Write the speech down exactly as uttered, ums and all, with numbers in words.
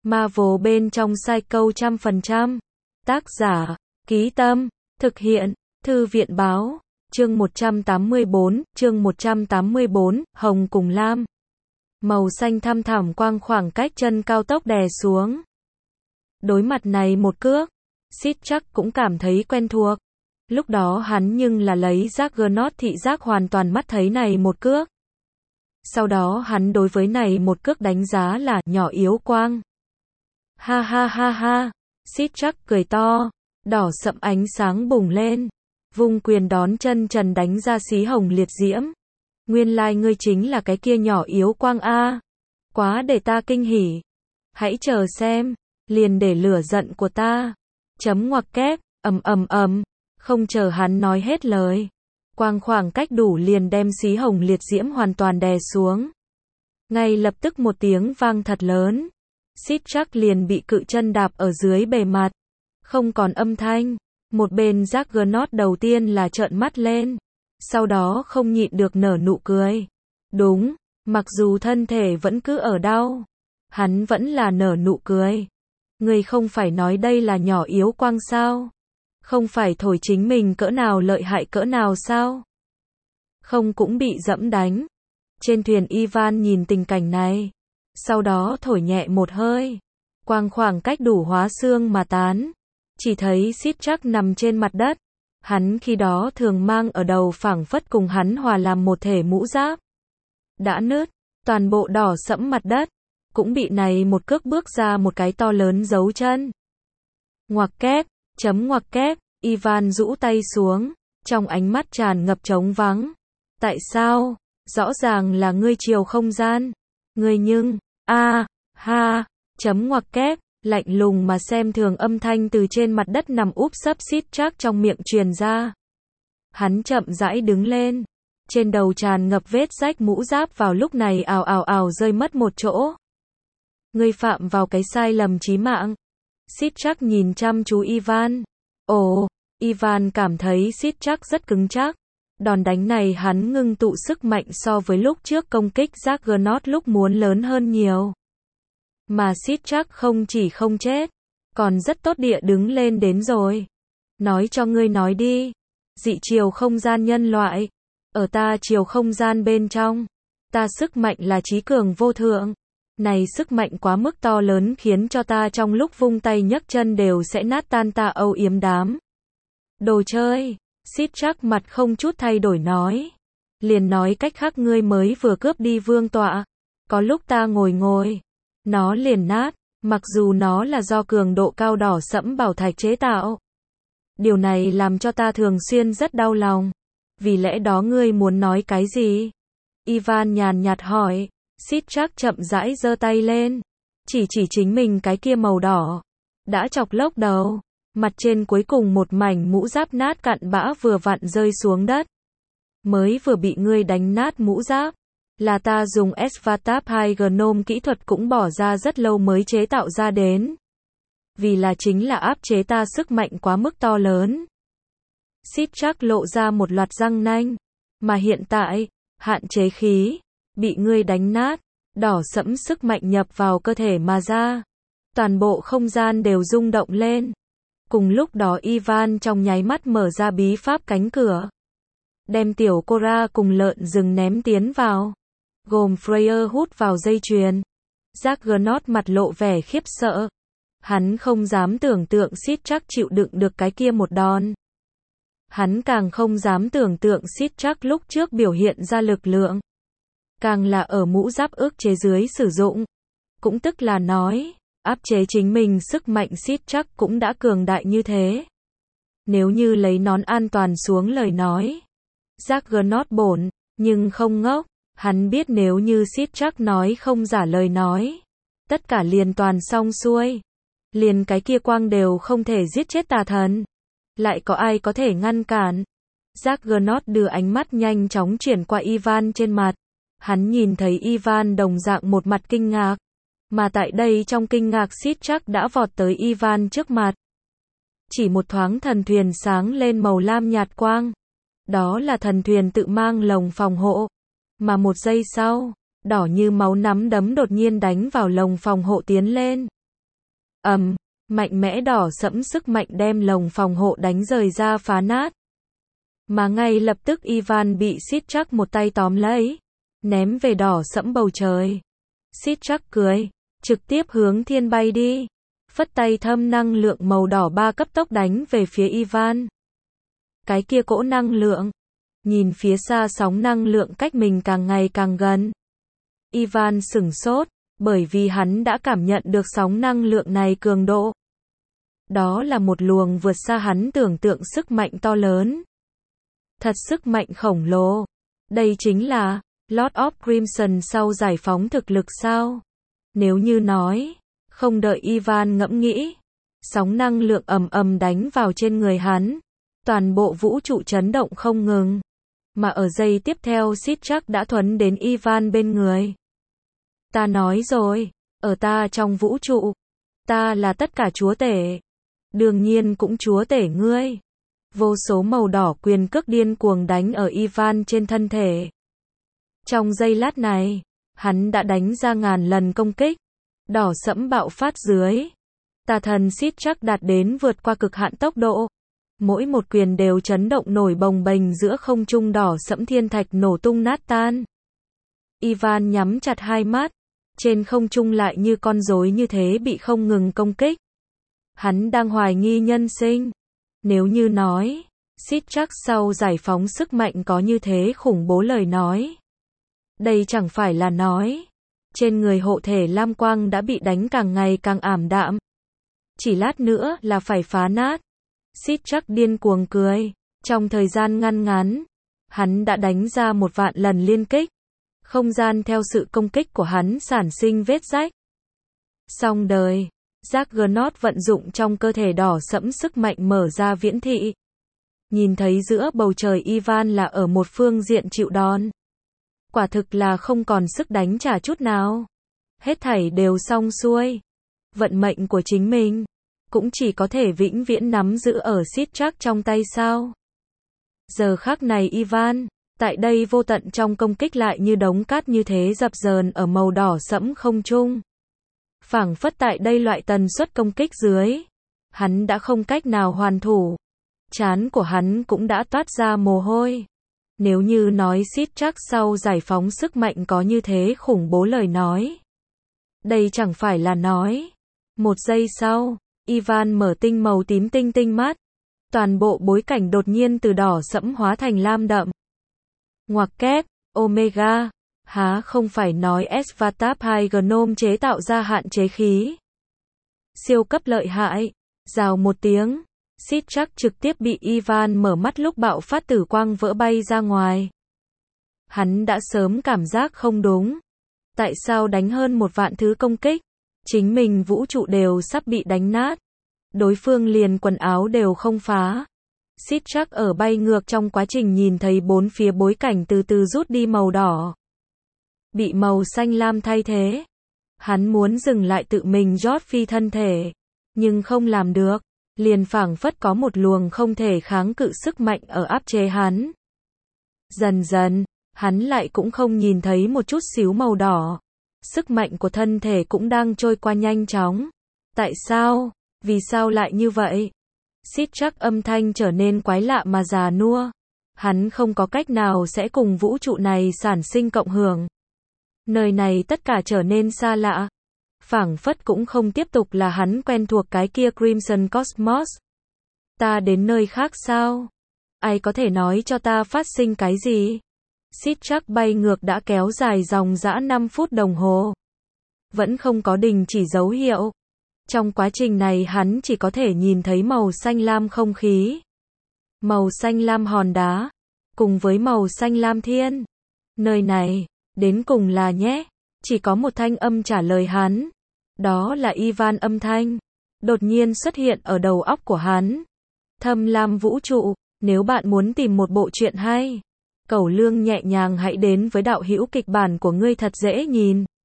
Marvel bên trong Psycho trăm phần trăm. Tác giả, Ký Tâm, thực hiện, Thư viện báo, chương một trăm tám mươi bốn, chương một trăm tám mươi bốn, Hồng cùng Lam. Màu xanh thăm thẳm quang khoảng cách chân cao tốc đè xuống. Đối mặt này một cước, Sid chắc cũng cảm thấy quen thuộc. Lúc đó hắn nhưng là lấy Juggernaut thị giác hoàn toàn mắt thấy này một cước. Sau đó hắn đối với này một cước đánh giá là nhỏ yếu quang. Ha ha ha ha, Sid chắc cười to, đỏ sậm ánh sáng bùng lên, vung quyền đón chân trần đánh ra xí hồng liệt diễm. Nguyên lai like ngươi chính là cái kia nhỏ yếu quang a. Quá để ta kinh hỉ. Hãy chờ xem, liền để lửa giận của ta. Chấm ngoặc kép, ầm ầm ầm, không chờ hắn nói hết lời. Quang khoảng cách đủ liền đem xí hồng liệt diễm hoàn toàn đè xuống. Ngay lập tức một tiếng vang thật lớn. Sid chắc liền bị cự chân đạp ở dưới bề mặt. Không còn âm thanh. Một bên Juggernaut đầu tiên là trợn mắt lên. Sau đó không nhịn được nở nụ cười. Đúng, mặc dù thân thể vẫn cứ ở đau, hắn vẫn là nở nụ cười. Người không phải nói đây là nhỏ yếu quang sao? Không phải thổi chính mình cỡ nào lợi hại cỡ nào sao? Không cũng bị dẫm đánh. Trên thuyền Ivan nhìn tình cảnh này, sau đó thổi nhẹ một hơi. Quang khoảng cách đủ hóa xương mà tán. Chỉ thấy Sid chắc nằm trên mặt đất. Hắn khi đó thường mang ở đầu phảng phất cùng hắn hòa làm một thể mũ giáp. Đã nứt, toàn bộ đỏ sẫm mặt đất, cũng bị này một cước bước ra một cái to lớn dấu chân. Ngoặc kép, chấm ngoặc kép, Ivan rũ tay xuống, trong ánh mắt tràn ngập trống vắng. Tại sao? Rõ ràng là ngươi chiều không gian. Ngươi nhưng, a, ha, chấm ngoặc kép. Lạnh lùng mà xem thường âm thanh từ trên mặt đất nằm úp sấp Sid chắc trong miệng truyền ra. Hắn chậm rãi đứng lên. Trên đầu tràn ngập vết rách mũ giáp vào lúc này ào ào ào rơi mất một chỗ. Ngươi phạm vào cái sai lầm chí mạng. Sid chắc nhìn chăm chú Ivan. Ồ, Ivan cảm thấy Sid chắc rất cứng chắc. Đòn đánh này hắn ngưng tụ sức mạnh so với lúc trước công kích Juggernaut lúc muốn lớn hơn nhiều. Mà Sid chắc không chỉ không chết, còn rất tốt địa đứng lên đến rồi. Nói cho ngươi nói đi. Dị chiều không gian nhân loại. Ở ta chiều không gian bên trong. Ta sức mạnh là trí cường vô thượng. Này sức mạnh quá mức to lớn khiến cho ta trong lúc vung tay nhấc chân đều sẽ nát tan ta âu yếm đám. Đồ chơi. Sid chắc mặt không chút thay đổi nói. Liền nói cách khác ngươi mới vừa cướp đi vương tọa. Có lúc ta ngồi ngồi. Nó liền nát, mặc dù nó là do cường độ cao đỏ sẫm bảo thạch chế tạo. Điều này làm cho ta thường xuyên rất đau lòng. Vì lẽ đó ngươi muốn nói cái gì? Ivan nhàn nhạt hỏi. Sid chắc chậm rãi giơ tay lên. Chỉ chỉ chính mình cái kia màu đỏ. Đã chọc lốc đầu. Mặt trên cuối cùng một mảnh mũ giáp nát cặn bã vừa vặn rơi xuống đất. Mới vừa bị ngươi đánh nát mũ giáp. Là ta dùng Svatap hai Gnome kỹ thuật cũng bỏ ra rất lâu mới chế tạo ra đến. Vì là chính là áp chế ta sức mạnh quá mức to lớn. Sid chắc lộ ra một loạt răng nanh. Mà hiện tại, hạn chế khí, bị ngươi đánh nát, đỏ sẫm sức mạnh nhập vào cơ thể mà ra. Toàn bộ không gian đều rung động lên. Cùng lúc đó Ivan trong nháy mắt mở ra bí pháp cánh cửa. Đem tiểu Cora cùng lợn rừng ném tiến vào. Gồm Freya hút vào dây chuyền. Juggernaut mặt lộ vẻ khiếp sợ. Hắn không dám tưởng tượng Sid chắc chịu đựng được cái kia một đòn. Hắn càng không dám tưởng tượng Sid chắc lúc trước biểu hiện ra lực lượng. Càng là ở mũ giáp ức chế dưới sử dụng. Cũng tức là nói, áp chế chính mình sức mạnh Sid chắc cũng đã cường đại như thế. Nếu như lấy nón an toàn xuống lời nói. Juggernaut bổn, nhưng không ngốc. Hắn biết nếu như Sid chắc nói không giả lời nói. Tất cả liền toàn xong xuôi. Liền cái kia quang đều không thể giết chết tà thần. Lại có ai có thể ngăn cản. Juggernaut đưa ánh mắt nhanh chóng chuyển qua Ivan trên mặt. Hắn nhìn thấy Ivan đồng dạng một mặt kinh ngạc. Mà tại đây trong kinh ngạc Sid chắc đã vọt tới Ivan trước mặt. Chỉ một thoáng thần thuyền sáng lên màu lam nhạt quang. Đó là thần thuyền tự mang lồng phòng hộ. Mà một giây sau, đỏ như máu nắm đấm đột nhiên đánh vào lồng phòng hộ tiến lên. ầm, mạnh mẽ đỏ sẫm sức mạnh đem lồng phòng hộ đánh rời ra phá nát. Mà ngay lập tức Ivan bị Sidrak một tay tóm lấy, ném về đỏ sẫm bầu trời. Sidrak cười, trực tiếp hướng thiên bay đi, phất tay thâm năng lượng màu đỏ ba cấp tốc đánh về phía Ivan. Cái kia cỗ năng lượng, nhìn phía xa sóng năng lượng cách mình càng ngày càng gần. Ivan sửng sốt, bởi vì hắn đã cảm nhận được sóng năng lượng này cường độ. Đó là một luồng vượt xa hắn tưởng tượng sức mạnh to lớn. Thật sức mạnh khổng lồ. Đây chính là Lord of Crimson sau giải phóng thực lực sao? Nếu như nói, không đợi Ivan ngẫm nghĩ, sóng năng lượng ầm ầm đánh vào trên người hắn, toàn bộ vũ trụ chấn động không ngừng. Mà ở giây tiếp theo Sidrak đã thuấn đến Ivan bên người. Ta nói rồi, ở ta trong vũ trụ, ta là tất cả chúa tể. Đương nhiên cũng chúa tể ngươi. Vô số màu đỏ quyền cước điên cuồng đánh ở Ivan trên thân thể. Trong giây lát này, hắn đã đánh ra ngàn lần công kích. Đỏ sẫm bạo phát dưới. Tà thần Sidrak đạt đến vượt qua cực hạn tốc độ. Mỗi một quyền đều chấn động nổi bồng bềnh giữa không trung, đỏ sẫm thiên thạch nổ tung nát tan. Ivan nhắm chặt hai mắt, trên không trung lại như con rối như thế bị không ngừng công kích. Hắn đang hoài nghi nhân sinh. Nếu như nói, Sidrak sau giải phóng sức mạnh có như thế khủng bố lời nói. Đây chẳng phải là nói, trên người hộ thể lam quang đã bị đánh càng ngày càng ảm đạm. Chỉ lát nữa là phải phá nát. Sidrak điên cuồng cười, trong thời gian ngăn ngắn, hắn đã đánh ra một vạn lần liên kích. Không gian theo sự công kích của hắn sản sinh vết rách. Xong đời, Juggernaut vận dụng trong cơ thể đỏ sẫm sức mạnh mở ra viễn thị. Nhìn thấy giữa bầu trời Ivan là ở một phương diện chịu đòn. Quả thực là không còn sức đánh trả chút nào. Hết thảy đều xong xuôi. Vận mệnh của chính mình cũng chỉ có thể vĩnh viễn nắm giữ ở Sidrak trong tay sao. Giờ khắc này Ivan, tại đây vô tận trong công kích lại như đống cát như thế dập dờn ở màu đỏ sẫm không trung. Phảng phất tại đây loại tần suất công kích dưới, hắn đã không cách nào hoàn thủ. Trán của hắn cũng đã toát ra mồ hôi. Nếu như nói Sidrak sau giải phóng sức mạnh có như thế khủng bố lời nói. Đây chẳng phải là nói. Một giây sau, Ivan mở tinh màu tím tinh tinh mắt. Toàn bộ bối cảnh đột nhiên từ đỏ sẫm hóa thành lam đậm. Ngoặc kép, Omega. Há không phải nói Svatap hai Gnome chế tạo ra hạn chế khí. Siêu cấp lợi hại. Rào một tiếng. Sidrak trực tiếp bị Ivan mở mắt lúc bạo phát tử quang vỡ bay ra ngoài. Hắn đã sớm cảm giác không đúng. Tại sao đánh hơn một vạn thứ công kích? Chính mình vũ trụ đều sắp bị đánh nát. Đối phương liền quần áo đều không phá. Sidrak ở bay ngược trong quá trình nhìn thấy bốn phía bối cảnh từ từ rút đi màu đỏ. Bị màu xanh lam thay thế. Hắn muốn dừng lại tự mình rót phi thân thể. Nhưng không làm được. Liền phảng phất có một luồng không thể kháng cự sức mạnh ở áp chế hắn. Dần dần, hắn lại cũng không nhìn thấy một chút xíu màu đỏ. Sức mạnh của thân thể cũng đang trôi qua nhanh chóng. Tại sao? Vì sao lại như vậy? Sidrak âm thanh trở nên quái lạ mà già nua. Hắn không có cách nào sẽ cùng vũ trụ này sản sinh cộng hưởng. Nơi này tất cả trở nên xa lạ. Phảng phất cũng không tiếp tục là hắn quen thuộc cái kia Crimson Cosmos. Ta đến nơi khác sao? Ai có thể nói cho ta phát sinh cái gì? Sidrak bay ngược đã kéo dài dòng dã năm phút đồng hồ. Vẫn không có đình chỉ dấu hiệu. Trong quá trình này hắn chỉ có thể nhìn thấy màu xanh lam không khí. Màu xanh lam hòn đá. Cùng với màu xanh lam thiên. Nơi này, đến cùng là nhé. Chỉ có một thanh âm trả lời hắn. Đó là Ivan âm thanh. Đột nhiên xuất hiện ở đầu óc của hắn. Thâm lam vũ trụ. Nếu bạn muốn tìm một bộ truyện hay. Cẩu Lương nhẹ nhàng hãy đến với đạo hữu kịch bản của ngươi thật dễ nhìn.